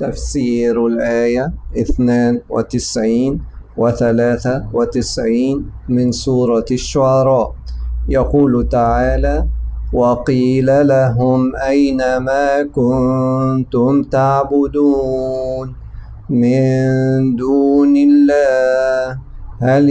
تفسير الآية 92 و93 من سورة الشعراء. يقول تعالى: وقيل لهم أين ما كنتم تعبدون من دون الله هل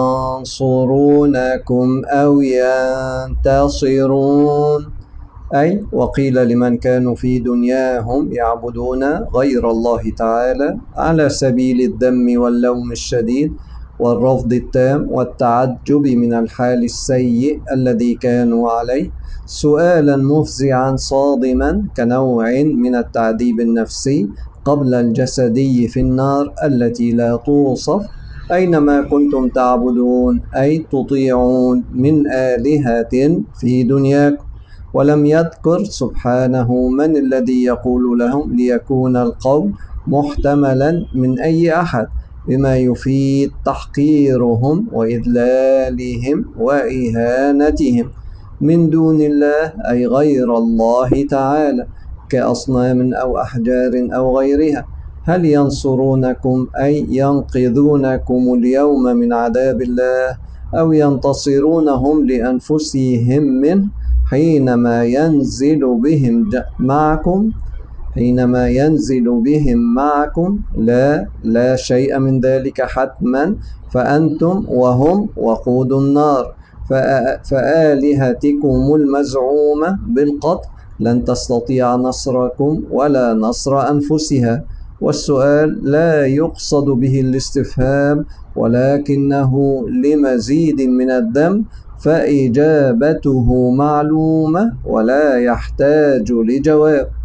ينصرونكم أو ينتصرون. أي وقيل لمن كانوا في دنياهم يعبدون غير الله تعالى على سبيل الذم واللوم الشديد والرفض التام والتعجب من الحال السيء الذي كانوا عليه، سؤالا مفزعا صادما كنوع من التعذيب النفسي قبل الجسدي في النار التي لا توصف: أينما كنتم تعبدون أي تطيعون من آلهة في دنياكم. ولم يذكر سبحانه من الذي يقول لهم ليكون القول محتملا من أي أحد، بما يفيد تحقيرهم وإذلالهم وإهانتهم. من دون الله أي غير الله تعالى، كأصنام أو أحجار أو غيرها. هل ينصرونكم أي ينقذونكم اليوم من عذاب الله، أو ينتصرونهم لأنفسهم منه حينما ينزل بهم معكم؟ لا شيء من ذلك حتما، فأنتم وهم وقود النار. فآلهتكم المزعومة بالقطع لن تستطيع نصركم ولا نصر أنفسها. والسؤال لا يقصد به الاستفهام، ولكنه لمزيد من الذم، فإجابته معلومة ولا يحتاج لجواب.